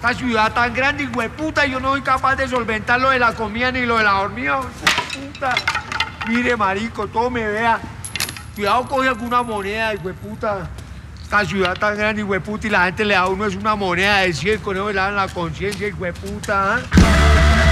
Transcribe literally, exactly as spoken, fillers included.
Esta ciudad tan grande, hijueputa, yo no soy capaz de solventar lo de la comida ni lo de la dormida, hijueputa. Mire, marico, todo me vea. Cuidado, coge alguna moneda, hijueputa. Esta ciudad tan grande, hijueputa, y la gente le da a uno es una moneda de cien, con eso le dan la conciencia, hijueputa, ¿eh?